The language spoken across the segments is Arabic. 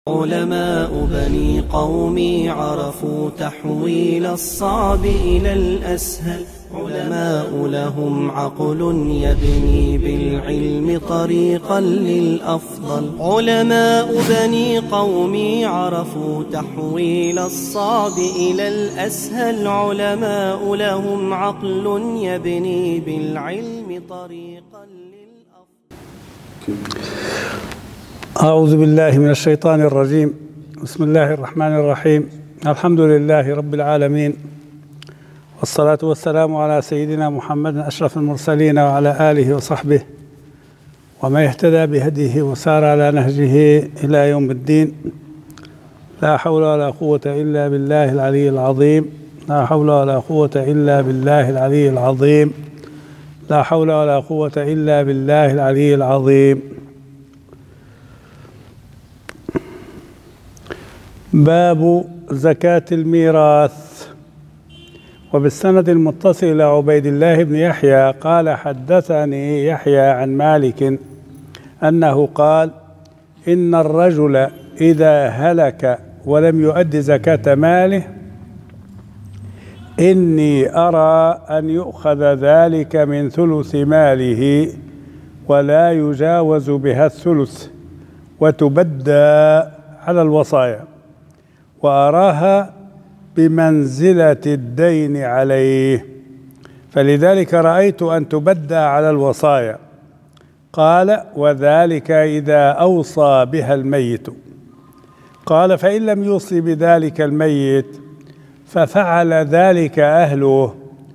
علماء بني قومي عرفوا تحويل الصعب إلى الأسهل. علماء لهم عقل يبني بالعلم طريقا للأفضل. علماء بني قومي عرفوا تحويل الصعب إلى الأسهل. علماء لهم عقل يبني بالعلم طريقا للأفضل. أعوذ بالله من الشيطان الرجيم. بسم الله الرحمن الرحيم. الحمد لله رب العالمين، والصلاة والسلام على سيدنا محمد أشرف المرسلين وعلى آله وصحبه ومن اهتدى بهديه وسار على نهجه إلى يوم الدين. لا حول ولا قوة إلا بالله العلي العظيم. لا حول ولا قوة إلا بالله العلي العظيم. لا حول ولا قوة إلا بالله العلي العظيم. باب زكاة الميراث. وبالسند المتصل إلى عبيد الله بن يحيى قال حدثني يحيى عن مالك أنه قال: إن الرجل إذا هلك ولم يؤد زكاة ماله إني أرى أن يؤخذ ذلك من ثلث ماله ولا يجاوز بها الثلث وتبدى على الوصايا، وأراها بمنزلة الدين عليه، فلذلك رأيت أن تبدى على الوصايا. قال: وذلك إذا أوصى بها الميت. قال: فإن لم يوصي بذلك الميت ففعل ذلك أهله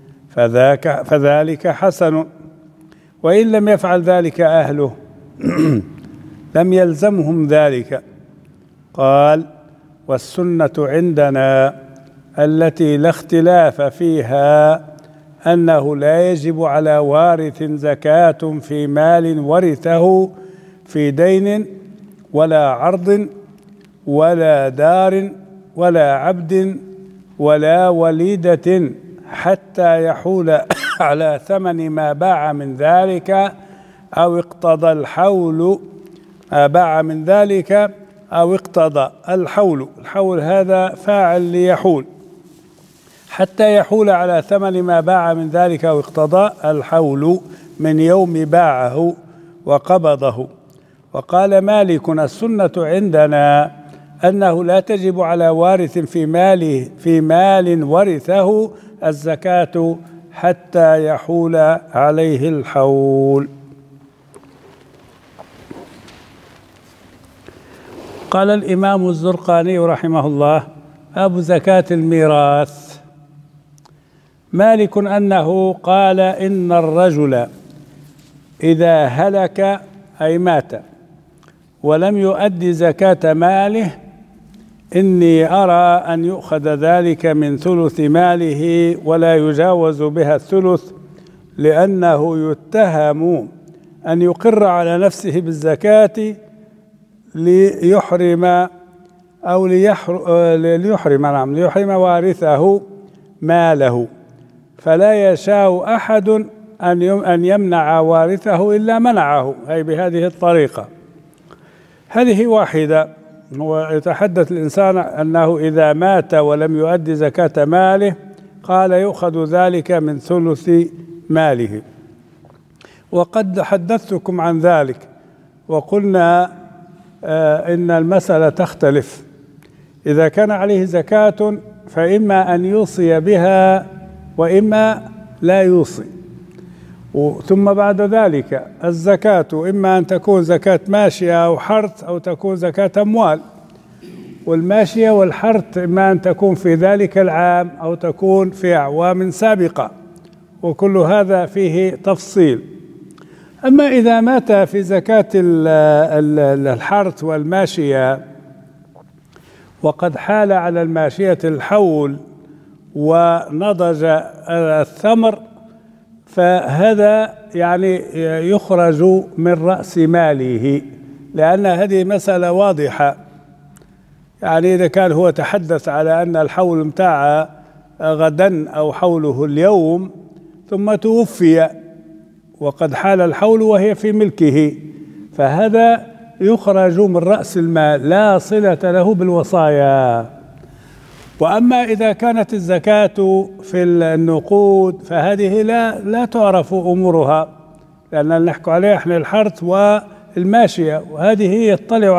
فذلك حسن، وإن لم يفعل ذلك أهله لم يلزمهم ذلك. قال: والسنة عندنا التي لا اختلاف فيها أنه لا يجب على وارث زكاة في مال ورثه في دين ولا عرض ولا دار ولا عبد ولا وليدة حتى يحول على ثمن ما باع من ذلك أو اقتضى الحول ما باع من ذلك أو اقتضى الحول. الحول هذا فاعل ليحول، حتى يحول على ثمن ما باع من ذلك أو اقتضى الحول من يوم باعه وقبضه. وقال مالك: السنة عندنا أنه لا تجب على وارث في مال ورثه الزكاة حتى يحول عليه الحول. قال الإمام الزرقاني رحمه الله: باب زكاة الميراث. مالك أنه قال: إن الرجل إذا هلك أي مات ولم يؤد زكاة ماله إني أرى أن يؤخذ ذلك من ثلث ماله ولا يجاوز بها الثلث، لأنه يتهم أن يقر على نفسه بالزكاة ليحرم وارثه ماله، فلا يشاء أحد أن يمنع وارثه إلا منعه، أي بهذه الطريقة. هذه واحدة. هو يتحدث الإنسان أنه إذا مات ولم يؤدي زكاة ماله قال يؤخذ ذلك من ثلث ماله. وقد حدثتكم عن ذلك وقلنا إن المسألة تختلف. إذا كان عليه زكاة فإما أن يوصي بها وإما لا يوصي. ثم بعد ذلك الزكاة إما أن تكون زكاة ماشية أو حرث أو تكون زكاة أموال، والماشية والحرث إما أن تكون في ذلك العام أو تكون في أعوام سابقة، وكل هذا فيه تفصيل. أما إذا مات في زكاة الحرث والماشية وقد حال على الماشية الحول ونضج الثمر فهذا يعني يخرج من رأس ماله، لأن هذه مسألة واضحة. يعني إذا كان هو تحدث على أن الحول متاع غدا أو حوله اليوم ثم توفي وقد حال الحول وهي في ملكه، فهذا يخرج من رأس المال لا صلة له بالوصايا. وأما إذا كانت الزكاة في النقود فهذه لا تعرف أمورها، لأن نحكي عليها احنا الحرث والماشية، وهذه يطلع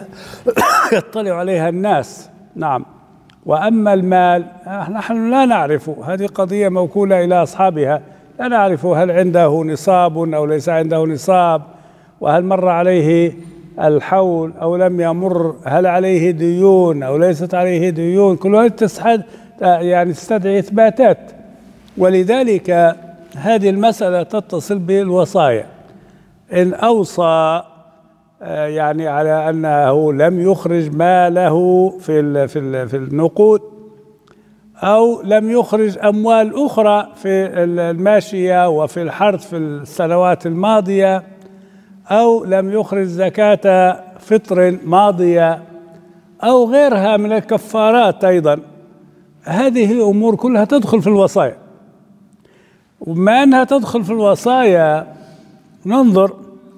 عليها الناس. نعم. وأما المال نحن لا نعرف، هذه قضية موكولة إلى أصحابها، لا نعرف هل عنده نصاب أو ليس عنده نصاب، وهل مر عليه الحول أو لم يمر، هل عليه ديون أو ليست عليه ديون، كل هذه تستدعي إثباتات. ولذلك هذه المسألة تتصل بالوصايا. إن أوصى على أنه لم يخرج ماله في النقود، أو لم يخرج أموال أخرى في الماشية وفي الحرث في السنوات الماضية، أو لم يخرج زكاة فطر ماضية، أو غيرها من الكفارات أيضا، هذه أمور كلها تدخل في الوصايا. وما أنها تدخل في الوصايا ننظر،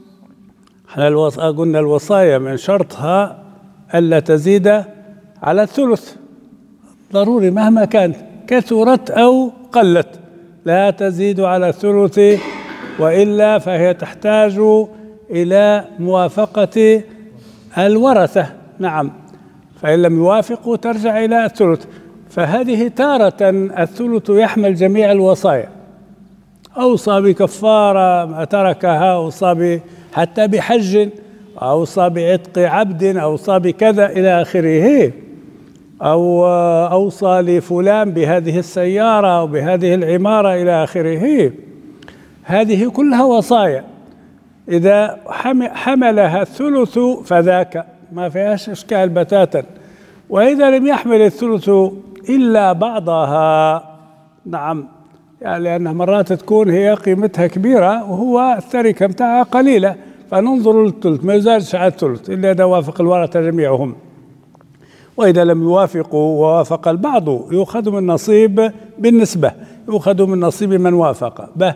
قلنا الوصايا من شرطها ألا تزيد على الثلث، ضروري مهما كانت، كثرت أو قلت لا تزيد على الثلث، وإلا فهي تحتاج إلى موافقة الورثة. نعم. فإن لم يوافقوا ترجع إلى الثلث. فهذه تارة الثلث يحمل جميع الوصايا، أوصى بكفارة تركها، أوصى حتى بحج، أوصى بعتق عبد، أوصى بكذا إلى آخره، أو أوصى لفلان بهذه السيارة أو بهذه العمارة إلى آخره. هذه كلها وصايا، إذا حملها الثلث فذاك ما فيهاش إشكال بتاتا. وإذا لم يحمل الثلث إلا بعضها، نعم، لأنها مرات تكون هي قيمتها كبيرة وهو التركة متاعها قليلة، فننظر للثلث، ما يزالش على الثلث إلا إذا وافق الورثة جميعهم. وإذا لم يوافقوا ووافق البعض يؤخذ من نصيب بالنسبة، يؤخذ من نصيب من وافق به.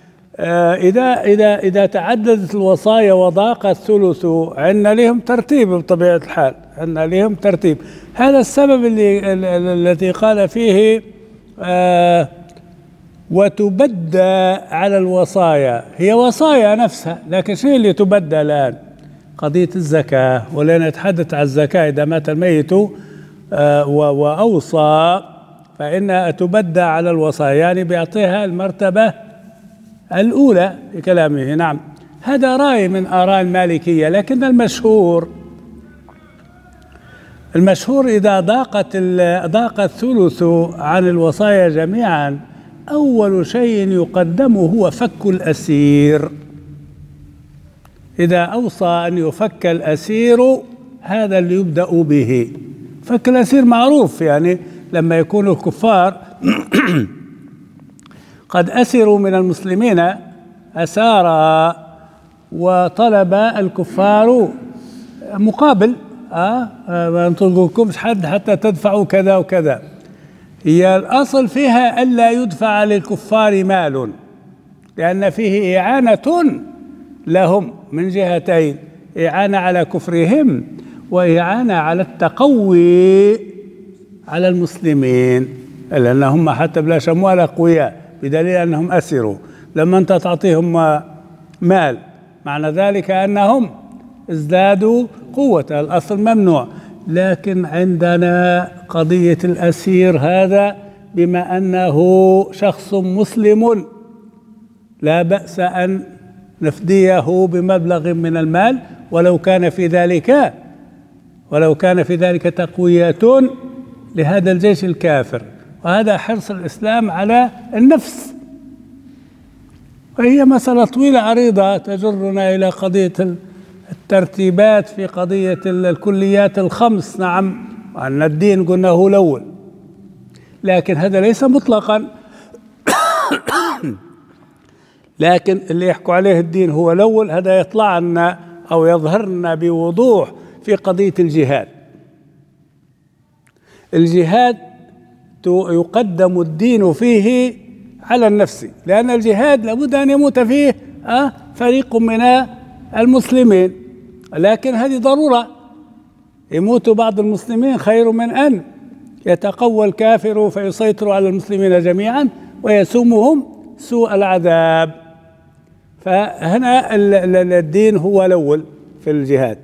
إذا تعددت الوصايا وضاق الثلث عندنا لهم ترتيب بطبيعة الحال، عندنا لهم ترتيب. هذا السبب الذي قال فيه وتبدى على الوصايا، هي وصايا نفسها، لكن شيء اللي تبدى الآن قضية الزكاة. ولن نتحدث عن الزكاة إذا مات الميت وأوصى فإنها تبدى على الوصايا، يعني بيعطيها المرتبة الأولى بكلامه. نعم. هذا رأي من آراء المالكية، لكن المشهور إذا ضاق الثلث عن الوصايا جميعا، أول شيء يقدم هو فك الأسير. إذا أوصى أن يفك الأسير هذا اللي يبدأ به. فك الأسير معروف، يعني لما يكون الكفار قد أسروا من المسلمين أسارى، وطلب الكفار مقابل ما نطلقكمش حد حتى تدفعوا كذا وكذا. هي الأصل فيها ألا يدفع للكفار مال، لأن فيه إعانة لهم من جهتين، إعانة على كفرهم وإعانة على التقوي على المسلمين، لأنهم حتى بلاش أموال أقوياء، بدليل أنهم أسروا. لما أنت تعطيهم مال معنى ذلك أنهم ازدادوا قوة، الأصل ممنوع. لكن عندنا قضية الأسير هذا بما أنه شخص مسلم لا بأس أن نفديه بمبلغ من المال، ولو كان في ذلك تقوية لهذا الجيش الكافر. وهذا حرص الإسلام على النفس. وهي مسألة طويلة عريضة تجرنا إلى قضية الترتيبات في قضية الكليات الخمس. نعم، وأن الدين قلنا هو الأول، لكن هذا ليس مطلقا. لكن اللي يحكوا عليه الدين هو الأول هذا يطلع لنا أو يظهر لنا بوضوح في قضية الجهاد. الجهاد يقدم الدين فيه على النفس، لأن الجهاد لابد أن يموت فيه فريق من المسلمين، لكن هذه ضرورة، يموت بعض المسلمين خير من أن يتقوى الكافر فيسيطر على المسلمين جميعا ويسومهم سوء العذاب. فهنا الدين هو الأول في الجهاد.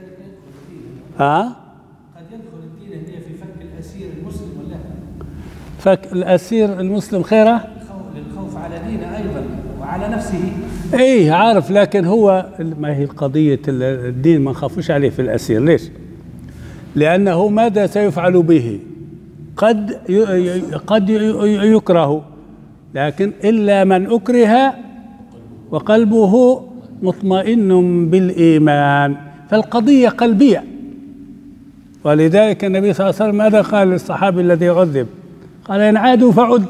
قد يدخل الدين هي في فك الأسير المسلم ولا؟ فك الأسير المسلم خيره للخوف على دينه أيضا وعلى نفسه. ايه عارف، لكن هو ما هي قضية الدين ما نخافوش عليه في الأسير. ليش؟ لأنه ماذا سيفعل به؟ قد يكره، لكن إلا من أكره وقلبه مطمئن بالإيمان، فالقضية قلبية. ولذلك النبي صلى الله عليه وسلم ماذا قال للصحابي الذي عذب؟ قال إن عادوا فعد،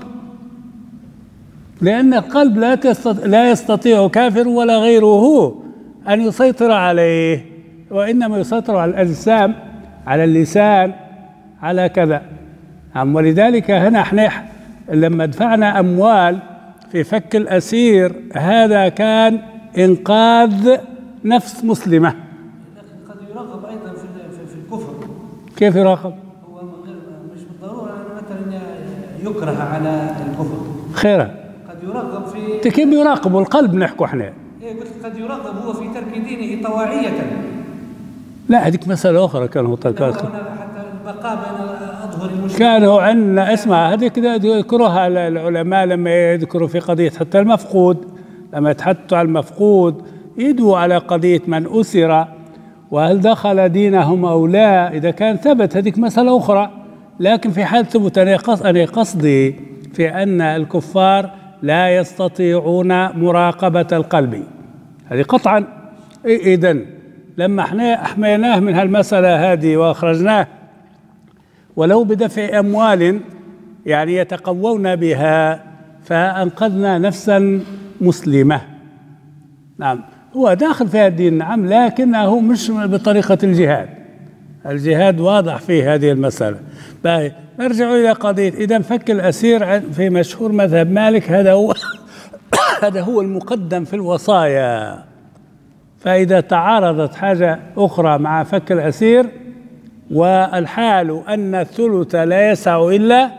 لأن القلب لا يستطيع كافر ولا غيره أن يسيطر عليه، وإنما يسيطر على الأجسام، على اللسان، على كذا. ولذلك هنا احنا لما دفعنا أموال في فك الأسير هذا كان إنقاذ نفس مسلمة. قد يرغب أيضا في الكفر. كيف يراقب؟ هو مش بالضرورة مثلا يكره على الكفر. خيرا. قد يرغب في كيف يراقبوا القلب نحكوا احنا؟ إيه قلت قد يرغب هو في ترك دينه طواعية. لا هذيك مسألة أخرى. كانوا حتى البقاء بين أظهر المشركين كانوا عندنا اسمع هذيك يذكرها العلماء لما يذكروا في قضية حتى المفقود، لما يتحدثوا على المفقود يدوا على قضية من أسر وهل دخل دينهم أو لا. إذا كان ثبت هذيك مسألة أخرى، لكن في حال ثبوت أنا قصدي في أن الكفار لا يستطيعون مراقبة القلب، هذه قطعا. إذن لما احنا أحميناه من هالمسألة هذه وأخرجناه ولو بدفع أموال يعني يتقوون بها فأنقذنا نفسا مسلمة. نعم هو داخل في الدين نعم، لكنه مش بطريقة الجهاد. الجهاد واضح في هذه المسألة. نرجع إلى قضية إذا فك الأسير في مشهور مذهب مالك هذا هو هذا هو المقدم في الوصايا. فإذا تعارضت حاجة أخرى مع فك الأسير والحال أن الثلث لا يسع إلا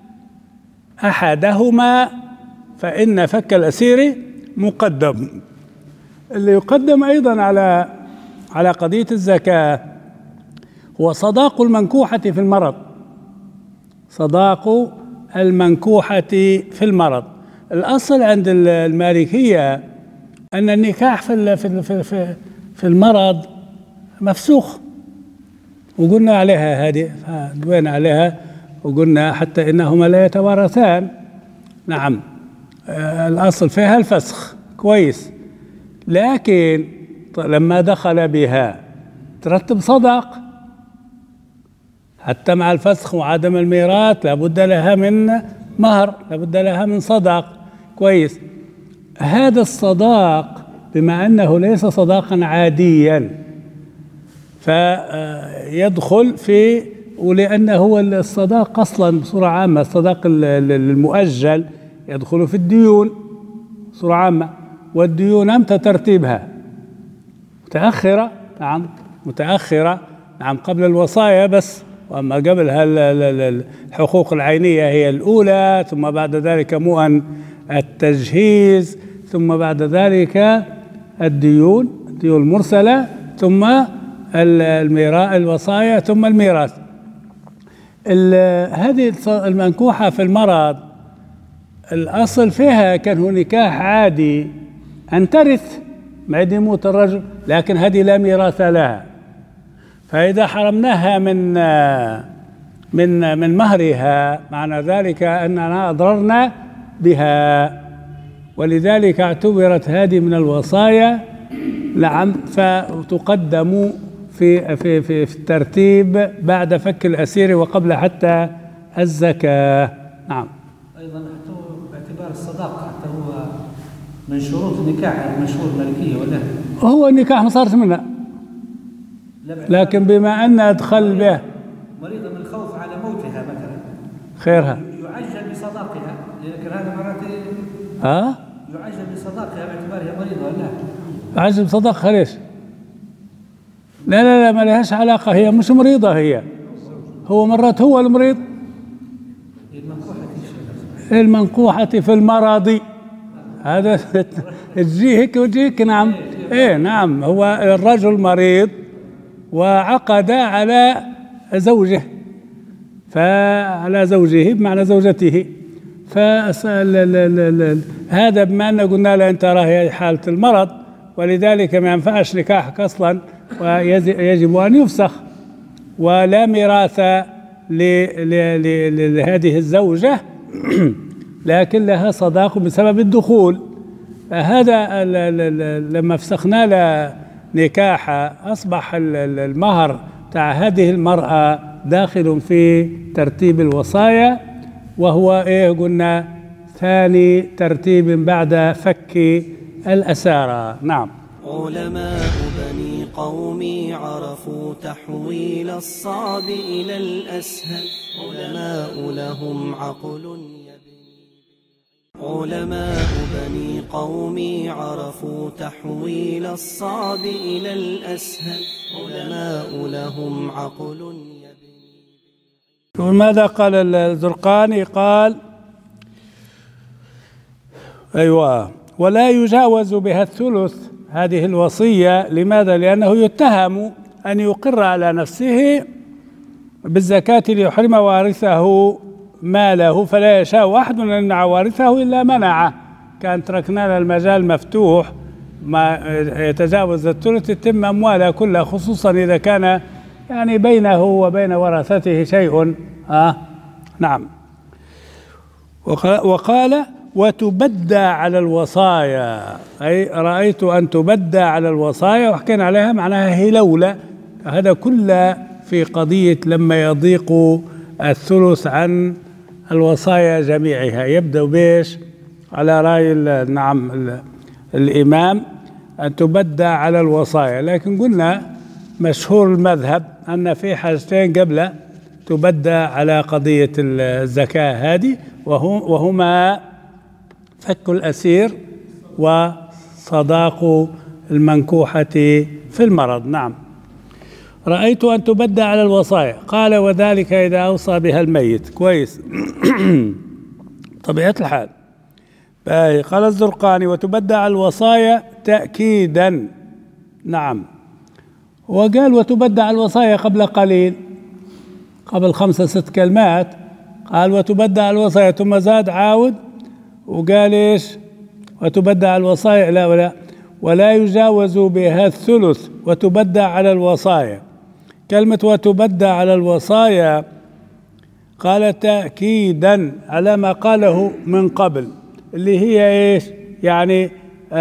أحدهما فإن فك الأسير مقدم. اللي يقدم أيضا على قضية الزكاة هو صداق المنكوحة في المرض. صداق المنكوحة في المرض. الأصل عند المالكية أن النكاح في المرض مفسوخ، وقلنا عليها هذه دوينا عليها وقلنا حتى إنهما لا يتوارثان. نعم الأصل فيها الفسخ كويس، لكن لما دخل بها ترتب صداق حتى مع الفسخ وعدم الميراث لابد لها من مهر، لابد لها من صداق كويس. هذا الصداق بما أنه ليس صداقا عاديا فيدخل في، ولأنه هو الصداق أصلا بصورة عامة الصداق المؤجل يدخل في الديون بصورة عامة، والديون أمتى ترتيبها؟ متأخرة. نعم متأخرة. نعم قبل الوصايا بس، وأما قبلها الحقوق العينية هي الأولى، ثم بعد ذلك مؤن التجهيز، ثم بعد ذلك الديون المرسلة، ثم الوصايا، ثم الميراث. هذه المنكوحة في المرض الأصل فيها كان هو نكاح عادي أن ترث بعد يموت الرجل، لكن هذه لا ميراث لها. فإذا حرمناها من مهرها معنى ذلك أننا أضررنا بها، ولذلك اعتبرت هذه من الوصايا. نعم فتقدم في الترتيب بعد فك الأسير وقبل حتى الزكاة. نعم أيضا حتى باعتبار الصداق حتى هو من شروط النكاح المشهور المالكية ولا هو النكاح ما صارت منها، لكن بما أن أدخل به مريضة من الخوف على موتها مثلا خيرها يعجل بصداقها، لكن هذا مرات يعجل بصداقها باعتبارها مريضة ولا عجل بصداقها. ليش؟ لا لا لا، ما لهاش علاقة، هي مش مريضة، هو مرات هو المريض. المنكوحة في المرض، هذا تجي هيك وتجيك. نعم، ايه نعم، هو الرجل مريض وعقد على زوجه، فعلى زوجه بمعنى زوجته، هذا بما أن قلنا له أنت راهي حالة المرض، ولذلك ما ينفعش نكاحك أصلا ويجب أن يفسخ، ولا ميراث لهذه الزوجة لكن لها صداق بسبب الدخول. هذا لما فسخنا له نكاحها أصبح المهر تاع هذه المرأة داخل في ترتيب الوصايا، وهو إيه قلنا ثاني ترتيب بعد فك الأسارى. نعم. علماء بني قومي عرفوا تحويل الصعب إلى الأسهل، علماء لهم عقل علماء بني قومي عرفوا تحويل الصعب إلى الأسهل، علماء لهم عقل وماذا قال الزرقاني؟ قال أيوة، ولا يجاوز بها الثلث، هذه الوصية. لماذا؟ لأنه يتهم أن يقر على نفسه بالزكاة ليحرم وارثه ماله، فلا يشاء أحد أن يمنع وارثه إلا منعه. كان تركنا له المجال مفتوح، ما يتجاوز الثلث يتم أمواله كلها، خصوصا إذا كان يعني بينه وبين ورثته شيء. نعم. وقال وتبدى على الوصايا، أي رأيت أن تبدى على الوصايا، وحكينا عليها معناها هي لولا. هذا كله في قضية لما يضيق الثلث عن الوصايا جميعها. يبدأ بيش على رأي نعم الإمام أن تبدى على الوصايا، لكن قلنا مشهور المذهب أن في حاجتين قبل تبدى على قضية الزكاة هذه، وهما فك الأسير وصداق المنكوحة في المرض. نعم. رأيت أن تبدى على الوصايا. قال وذلك إذا أوصى بها الميت. كويس. طبيعة الحال. قال الزرقاني وتبدى على الوصايا تأكيدا. نعم. وقال وتبدى على الوصايا قبل قليل، قبل 5-6 كلمات قال وتبدى على الوصايا، ثم زاد عاود وقال ايش؟ وتبدى على الوصايا لا ولا يجاوز بها الثلث وتبدى على الوصايا. كلمة وتبدى على الوصايا قال تأكيدا على ما قاله من قبل، اللي هي ايش؟ يعني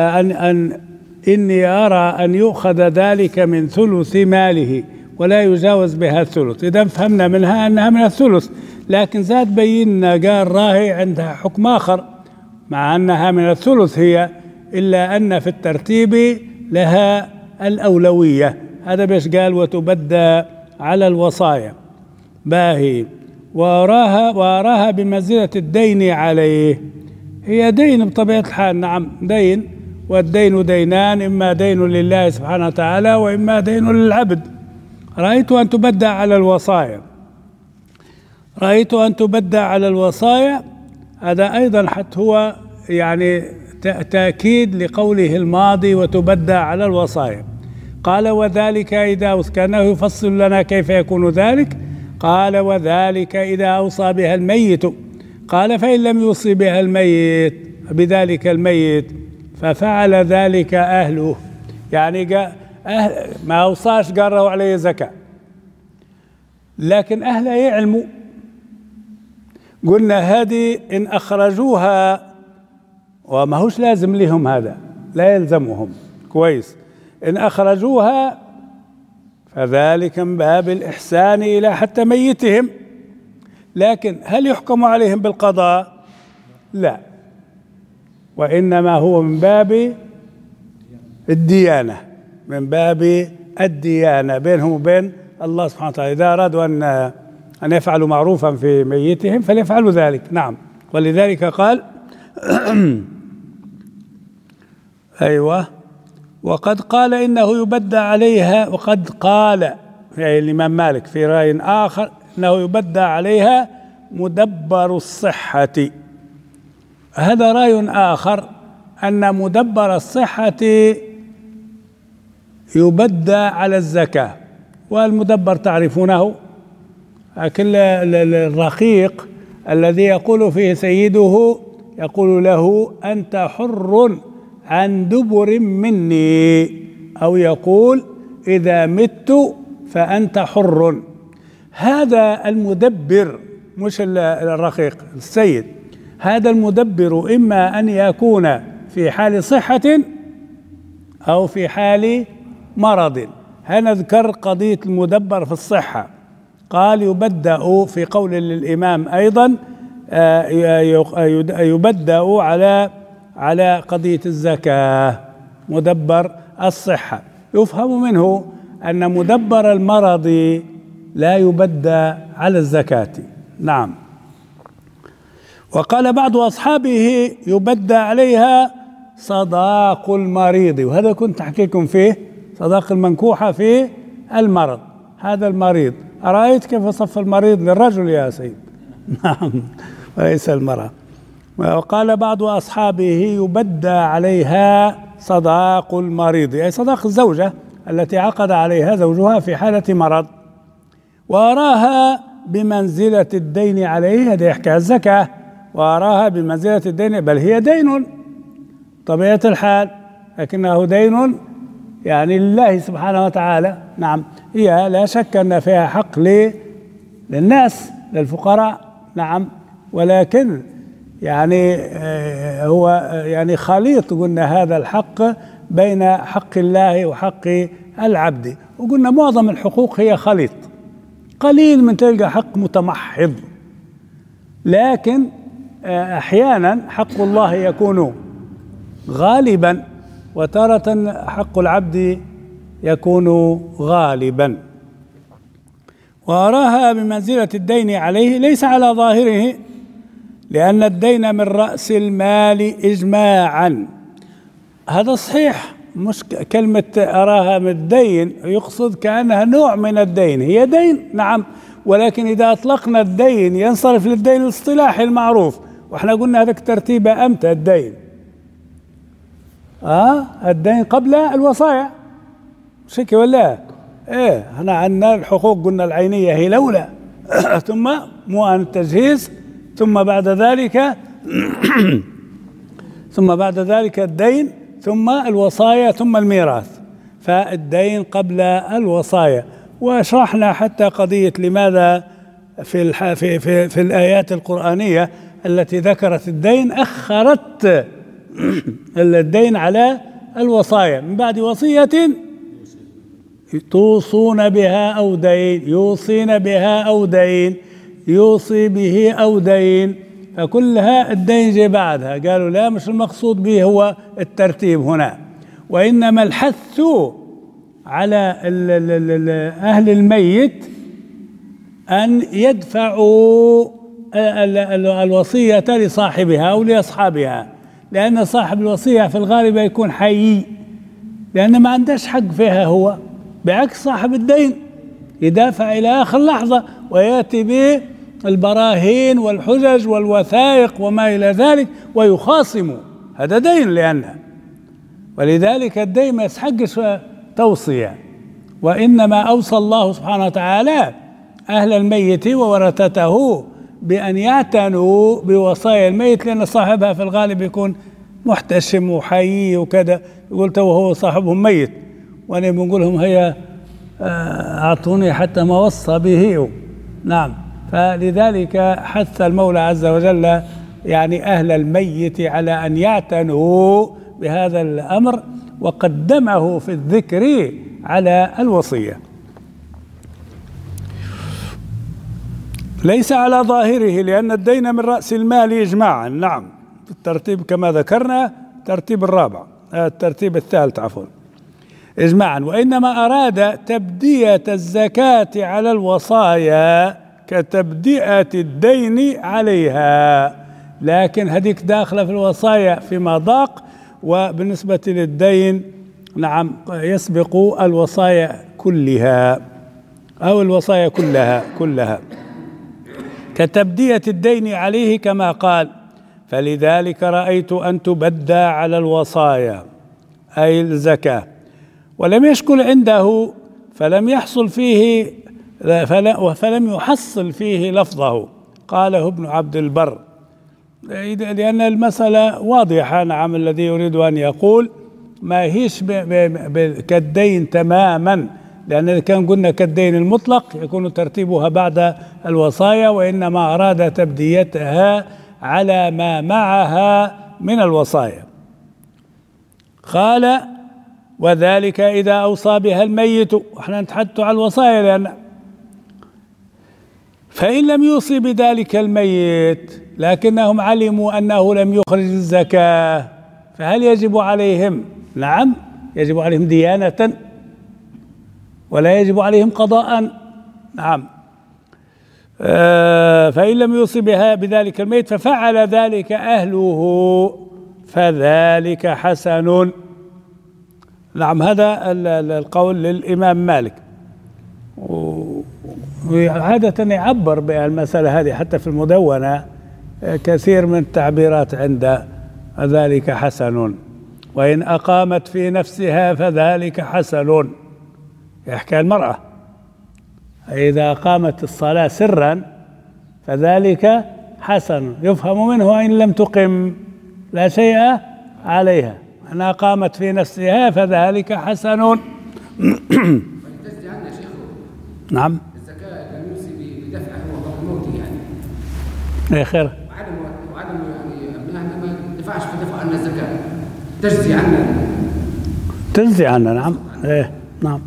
إني أرى أن يؤخذ ذلك من ثلث ماله ولا يجاوز بها الثلث. إذا فهمنا منها أنها من الثلث، لكن زاد بينا قال راهي عندها حكم آخر مع أنها من الثلث هي، إلا أن في الترتيب لها الأولوية. هذا بيش قال وتبدى على الوصايا. باهي. وأراها بمنزلة الدين عليه، هي دين بطبيعة الحال. نعم دين، والدين دينان، إما دين لله سبحانه وتعالى وإما دين للعبد. رأيت أن تبدى على الوصايا. رأيت أن تبدى على الوصايا، هذا أيضا حتى هو يعني تأكيد لقوله الماضي وتبدى على الوصايا. قال وذلك إذا كانه يفصل لنا كيف يكون ذلك. قال وذلك إذا أوصى بها الميت. قال فإن لم يوصي بها الميت بذلك الميت ففعل ذلك أهله، يعني ما أوصاش قرروا عليه زكاة، لكن أهله يعلموا. قلنا هذه إن أخرجوها وما هوش لازم لهم، هذا لا يلزمهم. كويس. إن أخرجوها فذلك من باب الإحسان إلى حتى ميتهم، لكن هل يحكم عليهم بالقضاء؟ لا، وإنما هو من باب الديانة، من باب الديانة بينهم وبين الله سبحانه وتعالى. إذا أرادوا أن يفعلوا معروفا في ميتهم فليفعلوا ذلك. نعم. ولذلك قال أيوة وقد قال إنه يبدى عليها، وقد قال يعني الإمام مالك في رأي آخر إنه يبدى عليها مدبر الصحة. هذا رأي آخر أن مدبر الصحة يبدى على الزكاة، والمدبر تعرفونه، لكن الرقيق الذي يقول فيه سيده يقول له أنت حر عن دبر مني، أو يقول إذا مت فأنت حر. هذا المدبر مش الرقيق، السيد، هذا المدبر إما أن يكون في حال صحة أو في حال مرض. هنذكر قضية المدبر في الصحة. قال يبدأ في قول للإمام أيضا يبدأ على قضية الزكاة مدبر الصحة. يفهم منه أن مدبر المرض لا يبدأ على الزكاة. نعم. وقال بعض أصحابه يبدأ عليها صداق المريض، وهذا كنت أحكيكم فيه، صداق المنكوحة في المرض. هذا المريض، أرأيت كيف صف المريض للرجل يا سيد؟ نعم، وليس المرأة. وقال بعض أصحابه يبدى عليها صداق المريض، أي صداق الزوجة التي عقد عليها زوجها في حالة مرض. وأراها بمنزلة الدين عليه، هذا يحكي عن الزكاة، وأراها بمنزلة الدين، بل هي دين طبيعة الحال، لكنه دين يعني لله سبحانه وتعالى. نعم، هي لا شك أن فيها حق للناس، للفقراء، نعم، ولكن يعني هو يعني خليط، قلنا هذا الحق بين حق الله وحق العبد، وقلنا معظم الحقوق هي خليط، قليل من تلقى حق متمحض، لكن أحيانا حق الله يكون غالبا، وتارة حق العبد يكون غالبا. وأراها بمنزلة الدين عليه ليس على ظاهره، لأن الدين من رأس المال إجماعا. هذا صحيح، مش كلمة أراها من الدين يقصد كأنها نوع من الدين، هي دين نعم، ولكن إذا أطلقنا الدين ينصرف للدين الاصطلاحي المعروف، وإحنا قلنا هذاك ترتيبه أمتى الدين؟ الدين قبل الوصايا، مش هيك ولا؟ إيه، إحنا عندنا الحقوق قلنا العينية هي الأولى ثم مؤن التجهيز، ثم بعد ذلك الدين، ثم الوصايا، ثم الميراث. فالدين قبل الوصايا. وشرحنا حتى قضية لماذا في الآيات القرآنية التي ذكرت الدين أخرت الدين على الوصايا من بعد وصية توصون بها أو دين، يوصين بها أو دين، يوصي به أو دين، فكلها الدين جاء بعدها. قالوا لا، مش المقصود به هو الترتيب هنا، وإنما الحث على أهل الميت أن يدفعوا الوصية لصاحبها أو لأصحابها، لأن صاحب الوصية في الغالب يكون حي، لأن ما عندهش حق فيها هو، بعكس صاحب الدين يدافع إلى آخر لحظة ويأتي بالبراهين والحجج والوثائق وما إلى ذلك ويخاصم، هذا دين لأنه، ولذلك الدين ما يسحقش توصية، وإنما أوصى الله سبحانه وتعالى أهل الميت وورثته بأن يعتنوا بوصايا الميت، لأن صاحبها في الغالب يكون محتشم وحي وكذا، يقول تو هو صاحبهم ميت وأنا بنقول لهم هي أعطوني حتى ما وصى به. نعم، فلذلك حث المولى عز وجل يعني أهل الميت على أن يعتنوا بهذا الأمر، وقدمه في الذكر على الوصية. ليس على ظاهره، لأن الدين من رأس المال إجماعا. نعم، الترتيب كما ذكرنا الترتيب الثالث عفوا إجماعا، وإنما أراد تبدية الزكاة على الوصايا كتبدئة الدين عليها، لكن هذيك داخلة في الوصايا فيما ضاق، وبالنسبة للدين نعم يسبق الوصايا كلها أو الوصايا كلها كتبدية الدين عليه كما قال: فلذلك رأيت أن تبدى على الوصايا، أي الزكاة، ولم يشكل عنده فلم يحصل فيه فلم يحصل فيه لفظه، قاله ابن عبد البر، لأن المسألة واضحة. نعم الذي يريد أن يقول ما هيش كالدين تماما، لأن إذا كان قلنا كالدين المطلق يكون ترتيبها بعد الوصايا، وإنما أراد تبديتها على ما معها من الوصايا. قال: وذلك إذا أوصى بها الميت، احنا نتحدث على الوصايا، لأن فإن لم يوصي بذلك الميت لكنهم علموا أنه لم يخرج الزكاة، فهل يجب عليهم؟ نعم يجب عليهم ديانة ولا يجب عليهم قضاء. نعم فإن لم يوصي بها بذلك الميت ففعل ذلك أهله فذلك حسن. نعم هذا القول للإمام مالك، وعادة يعبر بالمسألة هذه حتى في المدونة كثير من التعبيرات عند ذلك حسن، وإن أقامت في نفسها فذلك حسن، يحكي المرأة إذا قامت الصلاة سرا فذلك حسن، يفهم منه إن لم تقم لا شيء عليها، إن أقامت في نفسها فذلك حسن. نعم الزكاة لم يوصي بدفعه وقبل موته يعني. يا خير. وعدم يعني أبنائه ما دفعش في دفع عنا الزكاة تجزي عنا. تجزي عنا نعم. إيه نعم.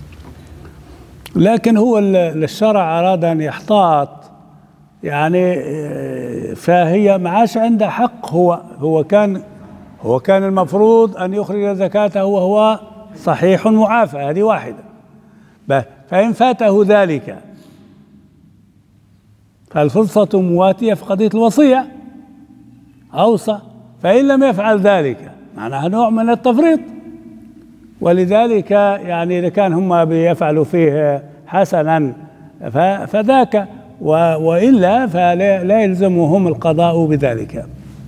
لكن هو الشرع أراد أن يحتاط يعني، فهي معاش عنده حق، هو كان المفروض أن يخرج زكاته وهو صحيح معافى، هذه واحدة. فإن فاته ذلك فالفرصة مواتية في قضية الوصية، أوصى، فإن لم يفعل ذلك معناها نوع من التفريط، ولذلك يعني إذا كان هم بيفعلوا فيه حسنا فذاك، وإلا فلا يلزمهم القضاء بذلك.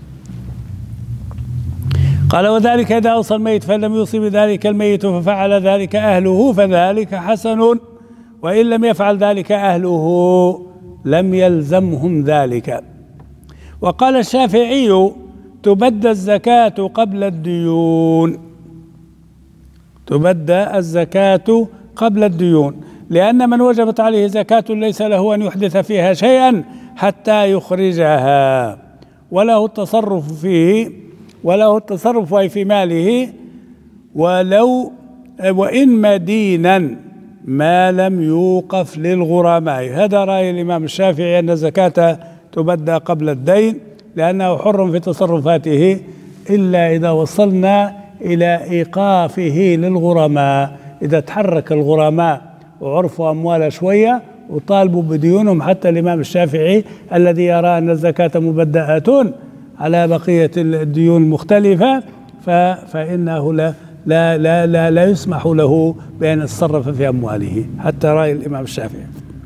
قال: وذلك إذا أوصى الميت فلم يوصي بذلك الميت ففعل ذلك أهله فذلك حسن، وإن لم يفعل ذلك أهله لم يلزمهم ذلك. وقال الشافعي: تبدى الزكاة قبل الديون، تبدى الزكاة قبل الديون، لأن من وجبت عليه زكاة ليس له أن يحدث فيها شيئا حتى يخرجها، وله التصرف فيه، وله التصرف في ماله وإن مدينا ما لم يوقف للغرماء. هذا رأي الإمام الشافعي أن الزكاة تبدى قبل الدين، لأنه حر في تصرفاته إلا إذا وصلنا إلى إيقافه للغرماء. إذا تحرك الغرماء وعرفوا أموال شوية وطالبوا بديونهم، حتى الإمام الشافعي الذي يرى أن الزكاة مبدأة على بقية الديون المختلفة، فإنه لا يسمح له بأن يتصرف في أمواله، حتى رأي الإمام الشافعي.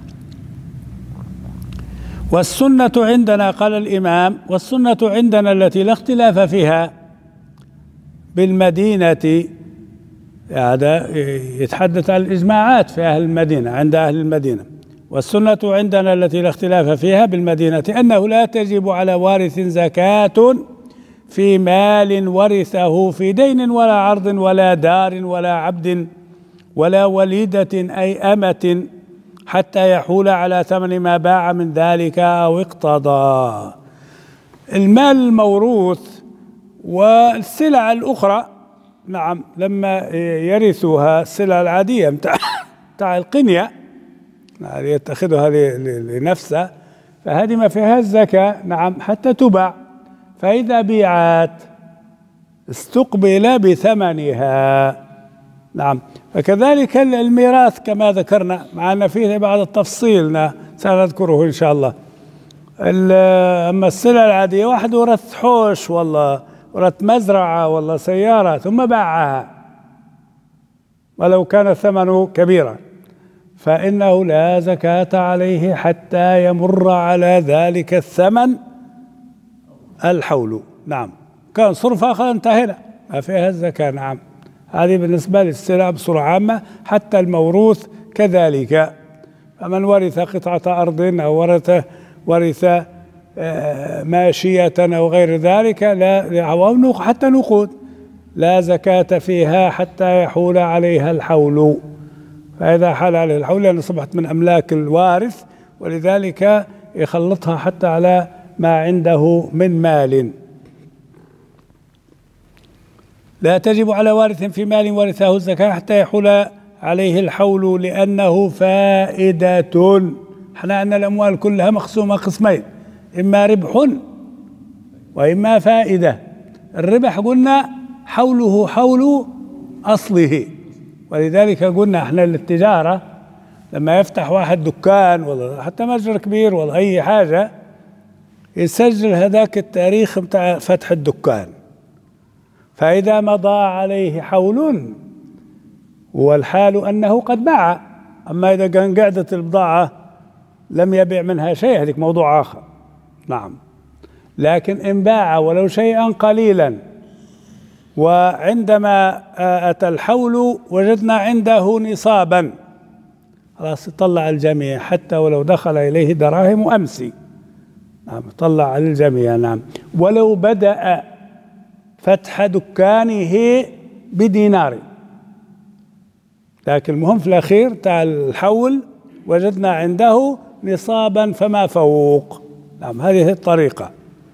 والسنة عندنا، قال الإمام: والسنة عندنا التي لا اختلاف فيها بالمدينة، هذا يتحدث عن الإجماعات في أهل المدينة، عند أهل المدينة. والسنة عندنا التي لا اختلاف فيها بالمدينة أنه لا تجب على وارث زكاة في مال ورثه في دين ولا عرض ولا دار ولا عبد ولا وليدة أي أمة، حتى يحول على ثمن ما باع من ذلك أو اقتضى. المال الموروث والسلع الأخرى، نعم، لما يرثها السلع العادية متاع القنية يتخذها لنفسه، فهذه ما فيها الزكاة، نعم، حتى تباع، فإذا بيعت استقبل بثمنها. نعم، فكذلك الميراث كما ذكرنا، مع أن فيه بعض التفصيل سنذكره إن شاء الله. أما السلع العادية، واحد ورث حوش والله ورث مزرعة والله سيارة ثم باعها، ولو كان الثمن كبيرا، فإنه لا زكاة عليه حتى يمر على ذلك الثمن الحول. نعم، كان صرف آخر انتهينا، ما فيها الزكاة. نعم، هذه بالنسبة للسلع بصورة عامة، حتى الموروث كذلك. فمن ورث قطعة أرض أو ورث ماشية أو غير ذلك، لا، أو حتى نقود، لا زكاة فيها حتى يحول عليها الحول. فإذا حال عليه الحول لأن أصبحت من أملاك الوارث، ولذلك يخلطها حتى على ما عنده من مال. لا تجب على وارث في مال ورثه الزكاة حتى يحول عليه الحول، لأنه فائدة. احنا أن الأموال كلها مقسومة قسمين، إما ربح وإما فائدة. الربح قلنا حوله حول أصله، ولذلك قلنا احنا للتجارة لما يفتح واحد دكان ولا حتى متجر كبير ولا أي حاجة، يسجل هذاك التاريخ بتاع فتح الدكان، فإذا مضى عليه حول والحال أنه قد باع. أما إذا كان قعدت البضاعة لم يبيع منها شيء، هذيك موضوع آخر. نعم، لكن إن باع ولو شيئا قليلا، وعندما أتى الحول وجدنا عنده نصابا، خلاص يطلع الجميع حتى ولو دخل إليه دراهم أمسي. نعم، يطلع على الجميع. نعم، ولو بدأ فتح دكانه بدينار، لكن المهم في الأخير تاع الحول وجدنا عنده نصابا فما فوق. نعم، هذه الطريقة.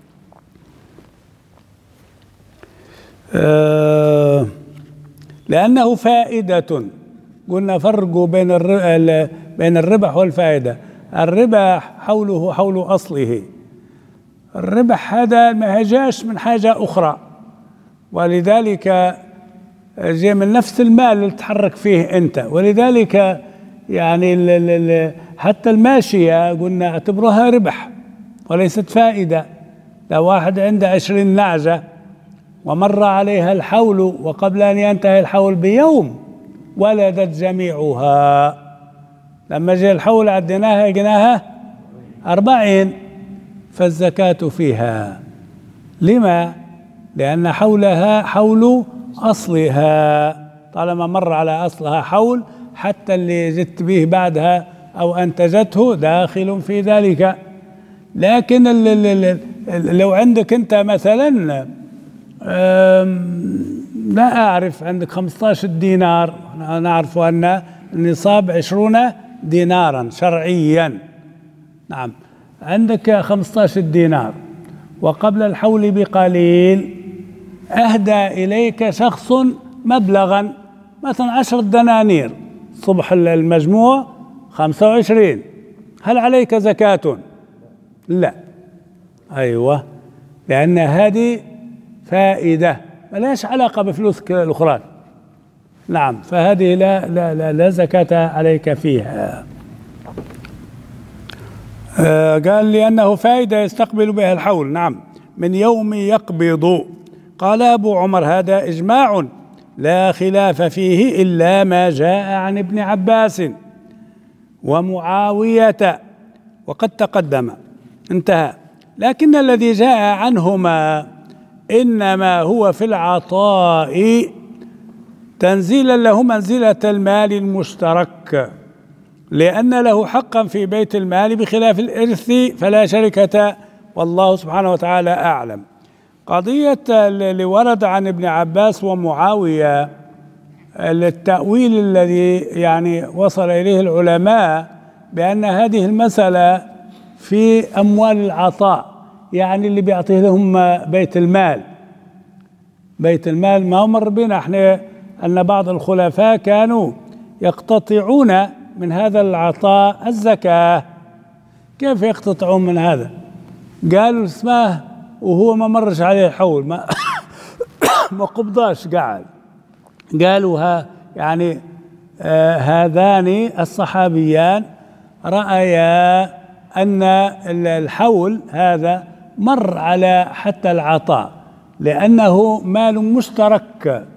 لأنه فائدة. قلنا فرق بين الربح والفائدة. الربح حوله حول أصله، الربح هذا ما هجاش من حاجة أخرى، ولذلك جاء من نفس المال اللي تحرك فيه أنت. ولذلك يعني حتى الماشية قلنا اعتبرها ربح وليست فائدة. لو واحد عنده 20 نعجة ومر عليها الحول، وقبل أن ينتهي الحول بيوم ولدت جميعها، لما جاء الحول عديناها لقيناها 40، فالزكاة فيها. لما؟ لأن حولها حول أصلها، طالما مر على أصلها حول، حتى اللي جت به بعدها أو أنتجته داخل في ذلك. لكن لو عندك أنت مثلا لا أعرف، عندك 15 دينار، نعرف أن النصاب 20 دينارا شرعيا. نعم، عندك 15 دينار، وقبل الحول بقليل أهدى إليك شخص مبلغا مثلا 10 دنانير، صبح المجموع 25، هل عليك زكاة؟ لا. أيوة، لأن هذه فائدة ملهاش علاقة بفلوسك الأخرى. نعم، فهذه لا زكاة عليك فيها. قال لأنه فائدة يستقبل بها الحول. نعم، من يوم يقبض. قال أبو عمر هذا إجماع لا خلاف فيه إلا ما جاء عن ابن عباس ومعاوية وقد تقدم، انتهى. لكن الذي جاء عنهما إنما هو في العطاء تنزيلا له منزلة المال المشترك، لأن له حقا في بيت المال بخلاف الإرث فلا شركة، والله سبحانه وتعالى أعلم. قضية اللي ورد عن ابن عباس ومعاوية، التأويل الذي يعني وصل إليه العلماء بأن هذه المسألة في أموال العطاء، يعني اللي بيعطيه لهم بيت المال. بيت المال ما مر بنا احنا أن بعض الخلفاء كانوا يقتطعون من هذا العطاء الزكاة. كيف يقتطعون من هذا؟ قالوا اسمه وهو ما مرش عليه حول، ما قبضاش قاعد. قالوا يعني هذان الصحابيان رأيا أن الحول هذا مر على حتى العطاء، لأنه مال مشترك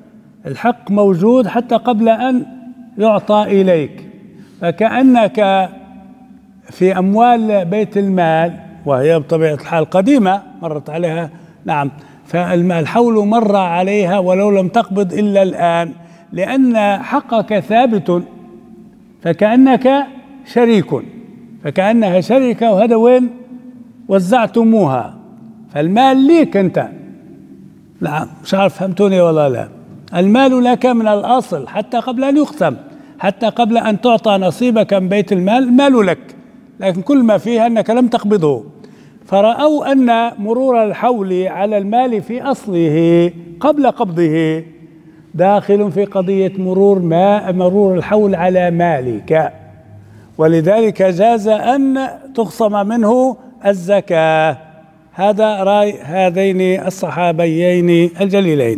الحق موجود حتى قبل أن يعطى إليك. فكأنك في أموال بيت المال، وهي بطبيعة الحال قديمة مرت عليها، نعم، فالحول مر عليها ولو لم تقبض إلا الآن، لأن حقك ثابت، فكأنك شريك، فكأنها شركة، وهذا وين وزعتموها، فالمال ليك أنت. نعم، مش عارف فهمتوني ولا لا؟ المال لك من الأصل حتى قبل أن يقسم، حتى قبل أن تعطى نصيبك من بيت المال، المال لك، لكن كل ما فيه أنك لم تقبضه. فرأوا أن مرور الحول على المال في أصله قبل قبضه داخل في قضية مرور الحول على مالك، ولذلك جاز أن تخصم منه الزكاة. هذا رأي هذين الصحابيين الجليلين.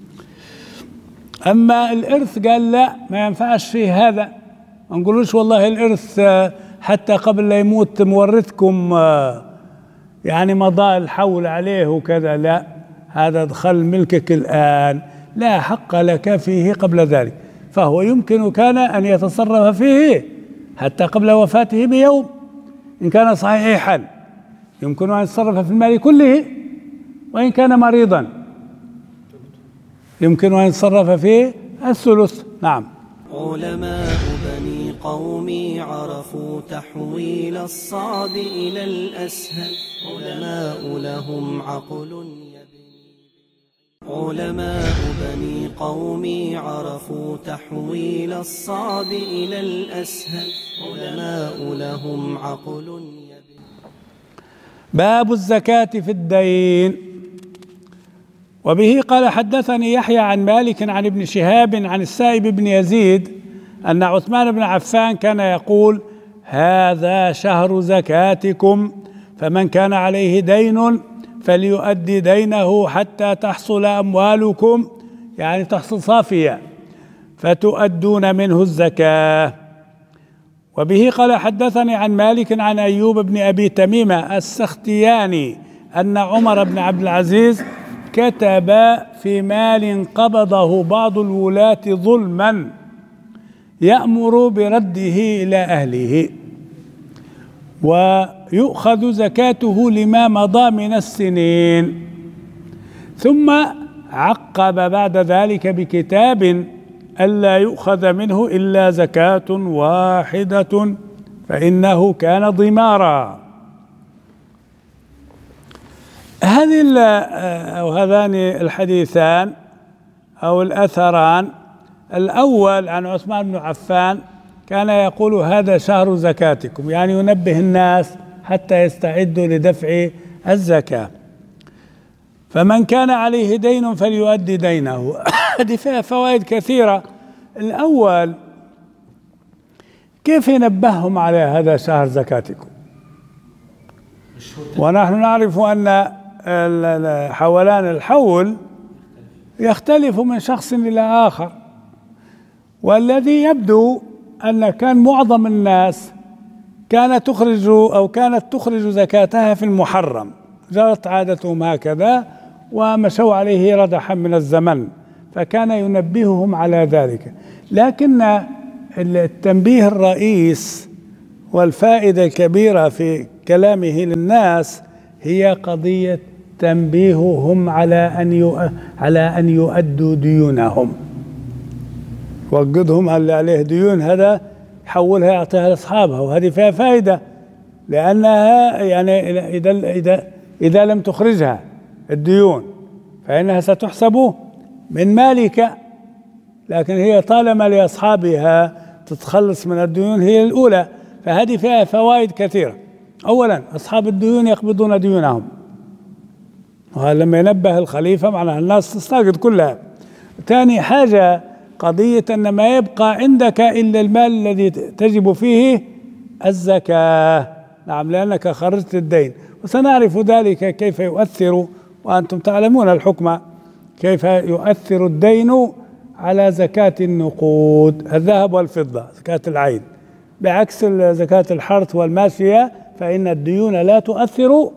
أما الإرث قال لا، ما ينفعش فيه هذا، ما نقولوش والله الإرث حتى قبل لا يموت مورثكم يعني مضى الحول عليه وكذا، لا، هذا دخل ملكك الآن، لا حق لك فيه قبل ذلك، فهو يمكن كان أن يتصرف فيه حتى قبل وفاته بيوم إن كان صحيحا، يمكن أن يتصرف في المال كله، وإن كان مريضا يمكن أن يتصرف فيه الثلث. نعم. علماء بني قومي عرفوا تحويل الصعب إلى الأسهل، علماء لهم عقل علماء بني قومي عرفوا تحويل الصعب إلى الأسهل، علماء لهم عقل. باب الزكاة في الدين. وبه قال حدثني يحيى عن مالك عن ابن شهاب عن السائب بن يزيد أن عثمان بن عفان كان يقول: هذا شهر زكاتكم، فمن كان عليه دين فليؤدي دينه حتى تحصل أموالكم، يعني تحصل صافية، فتؤدون منه الزكاة. وبه قال حدثني عن مالك عن أيوب بن أبي تميمة السختياني أن عمر بن عبد العزيز كتب في مال قبضه بعض الولاة ظلما يأمر برده إلى أهله، ويؤخذ زكاته لما مضى من السنين، ثم عقب بعد ذلك بكتاب ألا يؤخذ منه إلا زكاة واحدة فإنه كان ضمارا. هذان الحديثان أو الأثران، الأول عن عثمان بن عفان كان يقول: هذا شهر زكاتكم، يعني ينبه الناس حتى يستعدوا لدفع الزكاة. فمن كان عليه دين فليؤدي دينه. هذه فيها فوائد كثيرة. الأول، كيف ينبههم على هذا شهر زكاتكم؟ ونحن نعرف أن حولان الحول يختلف من شخص إلى آخر، والذي يبدو أن كان معظم الناس كانت تخرج زكاتها في المحرم، جرت عادتهم هكذا ومشوا عليه ردحا من الزمن، فكان ينبههم على ذلك. لكن التنبيه الرئيس والفائدة الكبيرة في كلامه للناس هي قضية تنبيههم على أن يؤدوا ديونهم. وقدهم اللي عليه ديون هذا يحولها يعطيها لأصحابها، وهذه فيها فائدة، لأنها يعني إذا لم تخرجها الديون فإنها ستحسب من مالك، لكن هي طالما لأصحابها تتخلص من الديون هي الأولى، فهذه فيها فوائد كثيرة. أولا، أصحاب الديون يقبضون ديونهم، ولما ينبه الخليفة معناها الناس تستقبض كلها. ثاني حاجة، قضية أن ما يبقى عندك إلا المال الذي تجب فيه الزكاة، نعم، لأنك خرجت الدين، وسنعرف ذلك كيف يؤثر، وأنتم تعلمون الحكم، كيف يؤثر الدين على زكاة النقود، الذهب والفضة، زكاة العين، بعكس زكاة الحرث والماشية فإن الديون لا تؤثر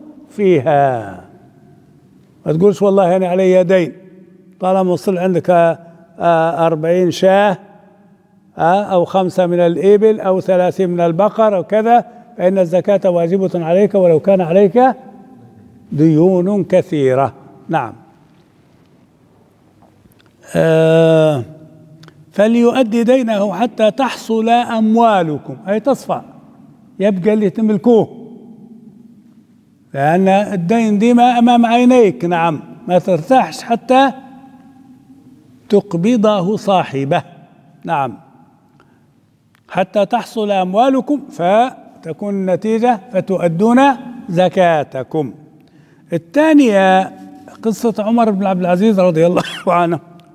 فيها. ما تقولش والله أنا علي دين، طالما وصل عندك 40 شاة أو 5 من الإبل أو 30 من البقر أو كذا، فإن الزكاة واجبة عليك ولو كان عليك ديون كثيرة. نعم. فليؤدي دينه حتى تحصل أموالكم، أي تصفى، يبقى اللي تملكوه، لأن الدين دي ما أمام عينيك. نعم، ما ترتاحش حتى تقبضه صاحبه. نعم، حتى تحصل أموالكم فتكون النتيجة فتؤدون زكاتكم. الثانية قصة عمر بن عبد العزيز رضي الله عنه،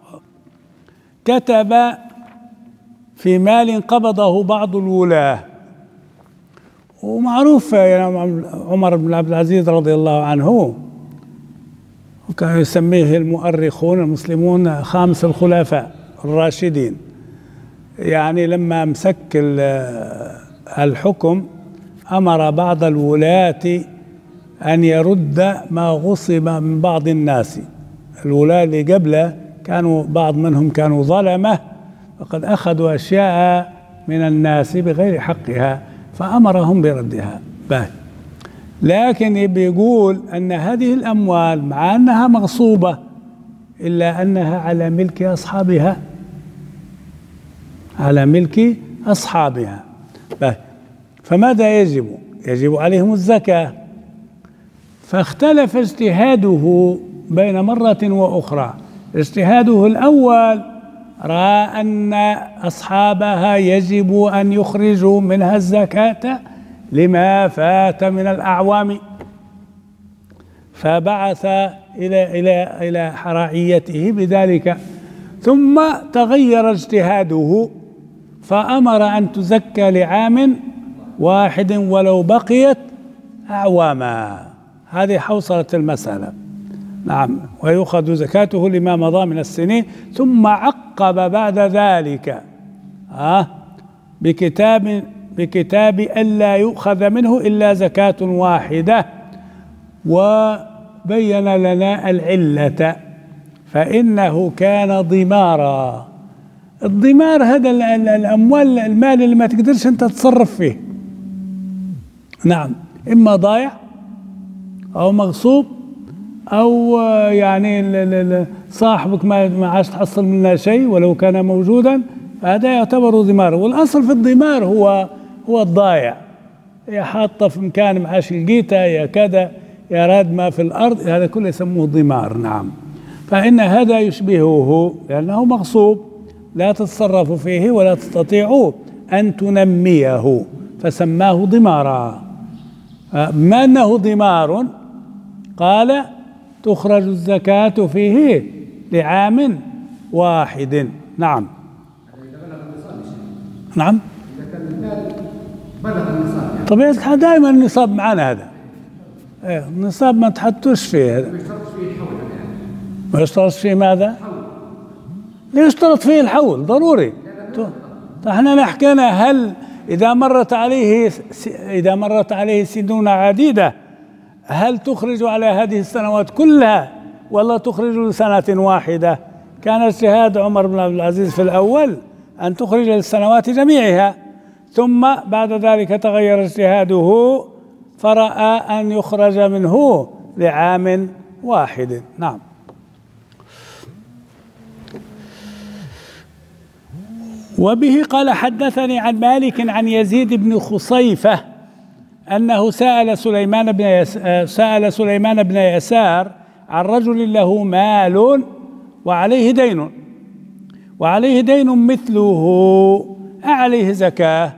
كتب في مال قبضه بعض الولاة، ومعروف يعني عمر بن عبد العزيز رضي الله عنه وكان يسميه المؤرخون المسلمون خامس الخلفاء الراشدين. يعني لما مسك الحكم أمر بعض الولاة أن يرد ما غصب من بعض الناس. الولاة اللي قبله كانوا بعض منهم كانوا ظلمة، وقد أخذوا أشياء من الناس بغير حقها فأمرهم بردها. لكن بيقول أن هذه الأموال مع أنها مغصوبة إلا أنها على ملك أصحابها، على ملك أصحابها. فماذا يجب؟ يجب عليهم الزكاة. فاختلف اجتهاده بين مرة وأخرى. اجتهاده الأول رأى أن أصحابها يجب أن يخرجوا منها الزكاة لما فات من الأعوام، فبعث إلى رعيته بذلك. ثم تغير اجتهاده فأمر أن تزكى لعام واحد ولو بقيت أعواما. هذه حوصلة المسألة. نعم، ويؤخذ زكاته لما مضى من السنين. ثم عقب بعد ذلك بكتاب ألا يؤخذ منه إلا زكاة واحدة، وبين لنا العلة، فإنه كان ضمارا. الضمار هذا الأموال، المال اللي ما تقدرش أنت تتصرف فيه. نعم، إما ضايع أو مغصوب أو يعني صاحبك ما عاش تحصل منه شيء ولو كان موجودا، فهذا يعتبر ضمار. والأصل في الضمار هو الضايع، يا حاطة في مكان ما عاش لقيته، يا كذا، يا رادمة في الأرض، هذا كله يسموه ضمار. نعم، فإن هذا يشبهه لأنه مغصوب لا تتصرف فيه ولا تستطيع أن تنميه، فسماه ضمارا. ما أنه ضمار قال تخرج الزكاة فيه لعام واحد. نعم. نعم، طبيعة الحال دائما النصاب معنا هذا. النصاب ما تحطوش فيه هذا. ما يشترط فيه ماذا؟ يشترط فيه الحول ضروري. احنا حكينا هل إذا مرت عليه سنون عديدة هل تخرج على هذه السنوات كلها ولا تخرج لسنة واحدة؟ كان اجتهاد عمر بن عبد العزيز في الأول أن تخرج للسنوات جميعها، ثم بعد ذلك تغير اجتهاده فرأى أن يخرج منه لعام واحد. نعم. وبه قال حدثني عن مالك عن يزيد بن خصيفة أنه سأل سليمان بن يسار عن رجل له مال وعليه دين مثله، أعليه زكاة؟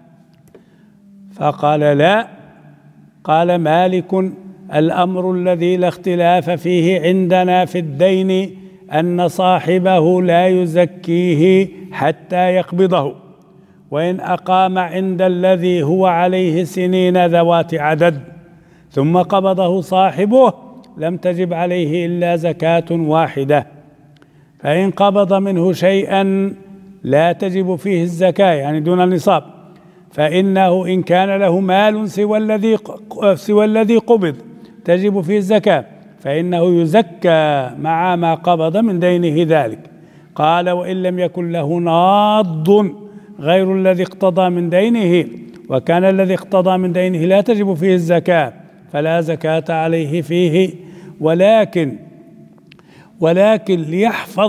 فقال لا. قال مالك الأمر الذي لا اختلاف فيه عندنا في الدين أن صاحبه لا يزكيه حتى يقبضه، وإن أقام عند الذي هو عليه سنين ذوات عدد ثم قبضه صاحبه لم تجب عليه إلا زكاة واحدة. فإن قبض منه شيئا لا تجب فيه الزكاة يعني دون النصاب، فإنه إن كان له مال سوى الذي قبض تجب فيه الزكاة، فإنه يزكى مع ما قبض من دينه ذلك. قال وإن لم يكن له ناض غير الذي اقتضى من دينه، وكان الذي اقتضى من دينه لا تجب فيه الزكاة فلا زكاة عليه فيه، ولكن ليحفظ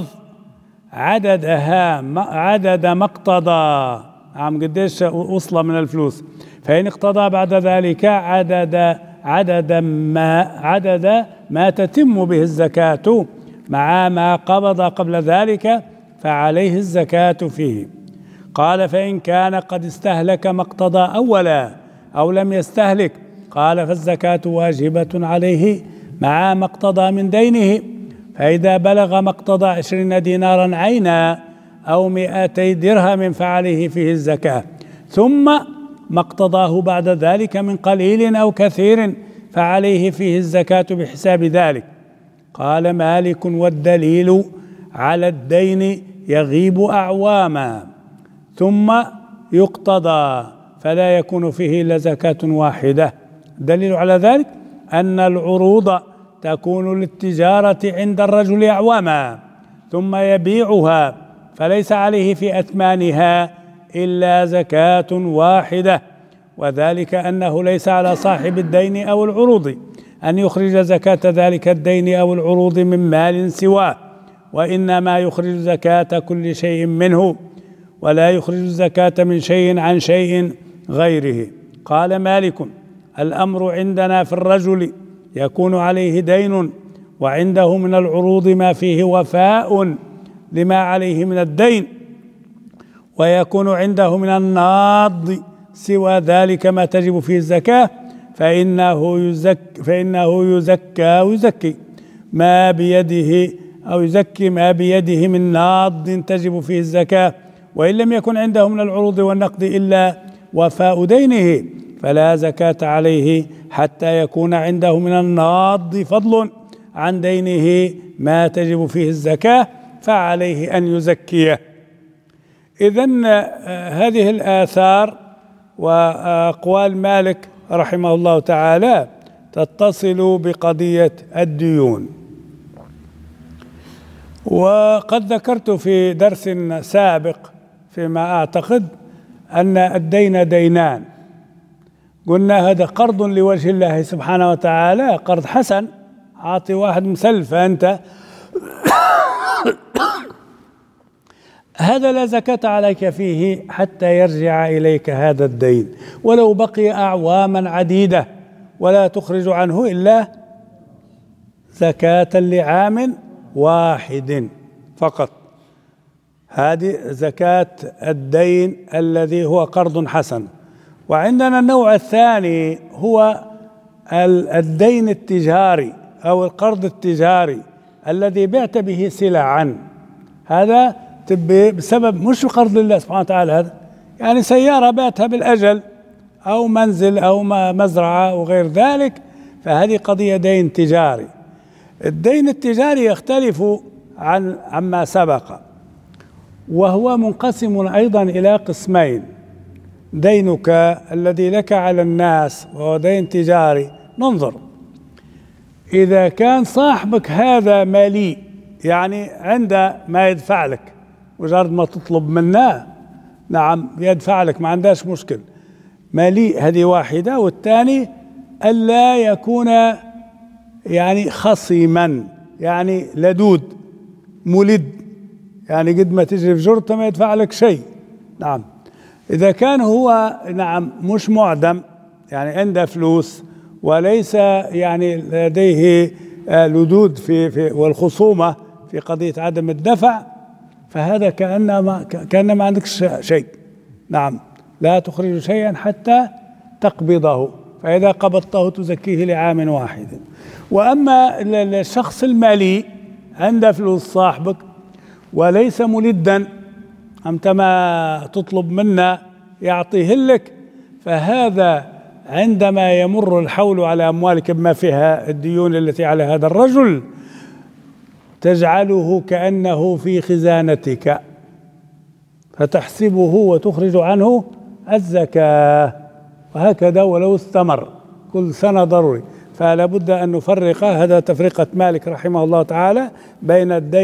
عدد ما اقتضى، قديش وصل من الفلوس، فإن اقتضى بعد ذلك عدد ما تتم به الزكاة مع ما قبض قبل ذلك فعليه الزكاة فيه. قال فإن كان قد استهلك ما اقتضى أولا أو لم يستهلك، قال فالزكاة واجبة عليه مع ما اقتضى من دينه، فإذا بلغ ما اقتضى 20 دينارا عينا أو 200 درهم فعليه فيه الزكاة، ثم ما اقتضاه بعد ذلك من قليل أو كثير فعليه فيه الزكاة بحساب ذلك. قال مالك والدليل على الدين يغيب أعواما ثم يقتضى فلا يكون فيه إلا زكاة واحدة. الدليل على ذلك أن العروض تكون للتجارة عند الرجل أعواما ثم يبيعها فليس عليه في أثمانها إلا زكاة واحدة، وذلك أنه ليس على صاحب الدين أو العروض أن يخرج زكاة ذلك الدين أو العروض من مال سواه، وإنما يخرج زكاة كل شيء منه ولا يخرج الزكاة من شيء عن شيء غيره. قال مالك الأمر عندنا في الرجل يكون عليه دين وعنده من العروض ما فيه وفاء لما عليه من الدين، ويكون عنده من الناض سوى ذلك ما تجب فيه الزكاة فإنه يزكي ما بيده أو يزكي ما بيده من ناض تجب فيه الزكاة، وإن لم يكن عنده من العروض والنقد إلا وفاء دينه فلا زكاة عليه حتى يكون عنده من الناض فضل عن دينه ما تجب فيه الزكاة فعليه أن يزكيه. إذن هذه الآثار وأقوال مالك رحمه الله تعالى تتصل بقضية الديون. وقد ذكرت في درس سابق فيما أعتقد أن الدين دينان، قلنا هذا قرض لوجه الله سبحانه وتعالى، قرض حسن، أعطي واحد مسلف أنت هذا لا زكاة عليك فيه حتى يرجع إليك هذا الدين ولو بقي أعواما عديدة، ولا تخرج عنه إلا زكاة لعام واحد فقط. هذه زكاة الدين الذي هو قرض حسن. وعندنا النوع الثاني هو الدين التجاري أو القرض التجاري الذي بعت به سلعا، هذا بسبب مش قرض لله سبحانه وتعالى، هذا يعني سيارة بعتها بالأجل أو منزل أو مزرعة وغير ذلك، فهذه قضية دين تجاري. الدين التجاري يختلف عما سبق، وهو منقسم أيضا إلى قسمين: دينك الذي لك على الناس وهو دين تجاري. ننظر إذا كان صاحبك هذا مالي، يعني عنده ما يدفع لك، مجرد ما تطلب منه نعم يدفع لك، ما عندهاش مشكل، مالي، هذه واحدة. والثاني ألا يكون يعني خصيما، يعني لدود ملد، يعني قد ما تجري في جرته ما يدفع لك شيء. نعم إذا كان هو نعم مش معدم، يعني عنده فلوس وليس يعني لديه لدود في والخصومة في قضية عدم الدفع، فهذا كأنما عندكش شيء. نعم لا تخرج شيئا حتى تقبضه، فإذا قبضته تزكيه لعام واحد. وأما الشخص المالي عنده فلوس صاحبك وليس ملدا، أنت ما تطلب منه يعطيه لك، فهذا عندما يمر الحول على أموالك بما فيها الديون التي على هذا الرجل تجعله كأنه في خزانتك، فتحسبه وتخرج عنه الزكاة، وهكذا ولو استمر كل سنة ضروري. فلا بد أن نفرق، هذا تفرقة مالك رحمه الله تعالى بين الدين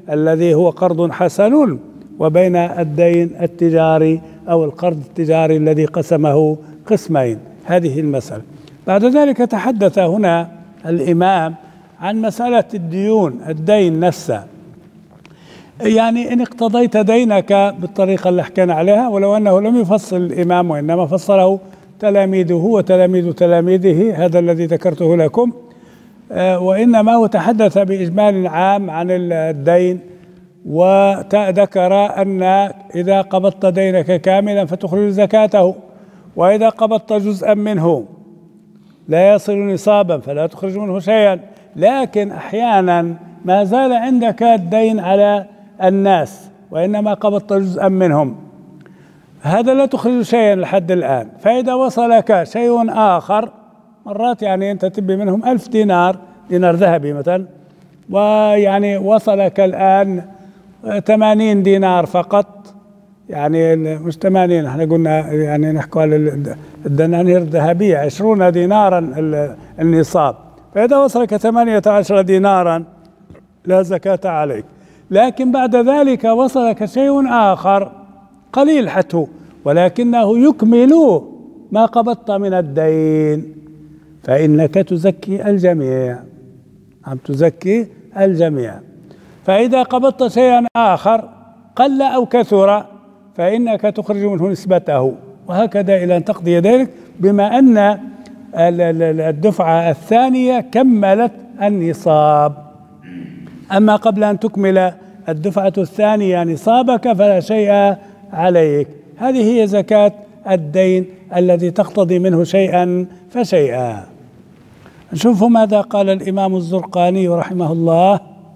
الذي هو قرض حسن وبين الدين التجاري أو القرض التجاري الذي قسمه قسمين. هذه المسألة. بعد ذلك تحدث هنا الإمام عن مسألة الدين نفسه، يعني إن اقتضيت دينك بالطريقة اللي حكينا عليها، ولو أنه لم يفصل الإمام وإنما فصله تلاميذه وتلاميذ تلاميذه، هذا الذي ذكرته لكم، وإنما هو تحدث بإجمال عام عن الدين، وذكر أن إذا قبضت دينك كاملا فتخرج زكاته، وإذا قبضت جزءا منه لا يصل نصابا فلا تخرج منه شيئا، لكن أحيانا ما زال عندك الدين على الناس وإنما قبضت جزءا منهم، هذا لا تخرج شيئا لحد الآن. فإذا وصلك شيء آخر، مرات يعني أنت تبي منهم 1000 دينار ذهبي مثلا، ويعني وصلك الآن 80 دينار فقط، يعني مش 80، احنا قلنا يعني نحكي على الدنانير الذهبية 20 دينارا النصاب، فإذا وصلك 18 دينارا لا زكاة عليك. لكن بعد ذلك وصلك شيء آخر قليل حتى ولكنه يكمل ما قبضت من الدين، فإنك تزكي الجميع، عم تزكي الجميع. فإذا قبضت شيئا آخر قل أو كثر فإنك تخرج منه نسبته، وهكذا إلى أن تقضي دينك، بما أن الدفعة الثانية كملت النصاب. أما قبل أن تكمل الدفعة الثانية نصابك فلا شيء عليك. هذه هي زكاة الدين الذي تقتضي منه شيئا فشيئا. نشوف ماذا قال الإمام الزرقاني رحمه الله.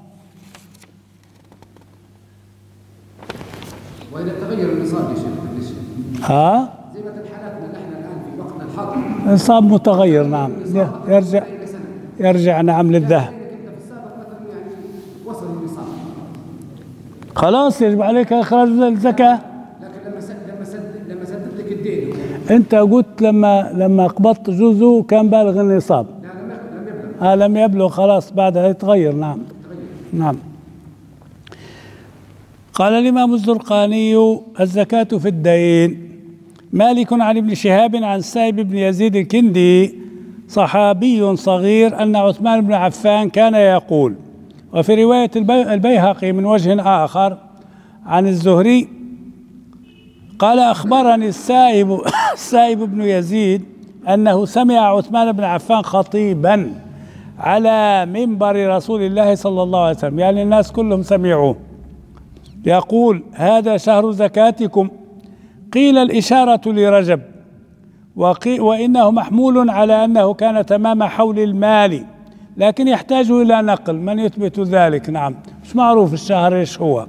وإذا تغير النصاب يا شيخ زي ما حالاتنا نحن الآن في وقتنا الحاضر النصاب متغير، نعم، يرجع نعم للذهب. خلاص يجب عليك إخراج الزكاة. لكن لما سددت لك الدين أنت قلت لما قبضت جزء كان بالغ النصاب. لا لم يبلغ خلاص بعدها يتغير. نعم نعم. قال الإمام الزرقاني: الزكاة في الدين. مالك عن ابن شهاب عن سائب بن يزيد الكندي صحابي صغير أن عثمان بن عفان كان يقول، وفي رواية البيهقي من وجه آخر عن الزهري قال: أخبرني السائب بن يزيد أنه سمع عثمان بن عفان خطيبا على منبر رسول الله صلى الله عليه وسلم، يعني الناس كلهم سمعوه، يقول: هذا شهر زكاتكم. قيل الإشارة لرجب، وإنه محمول على أنه كان تمام حول المال، لكن يحتاج إلى نقل من يثبت ذلك. نعم، مش معروف الشهر إيش هو.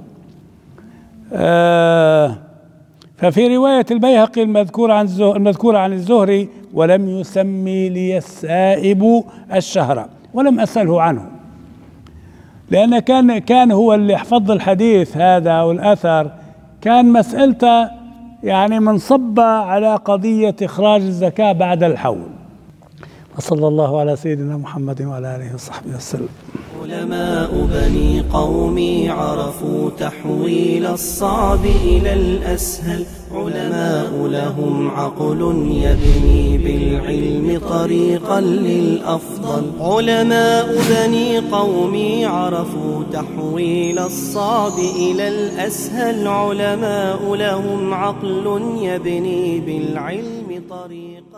ففي رواية البيهقي المذكورة عن الزهري: ولم يسمي لي السائب الشهر، ولم أسأله عنه، لأن كان هو اللي يحفظ الحديث هذا والأثر، كان مسألته يعني منصبة على قضية إخراج الزكاة بعد الحول. وصلى الله على سيدنا محمد وعلى آله وصحبه وسلم. علماء بني قومي عرفوا تحويل الصعب إلى الأسهل، علماء لهم عقل يبني بالعلم طريقا للأفضل. علماء بني قومي عرفوا تحويل الصعب إلى الأسهل، علماء لهم عقل يبني بالعلم طريقا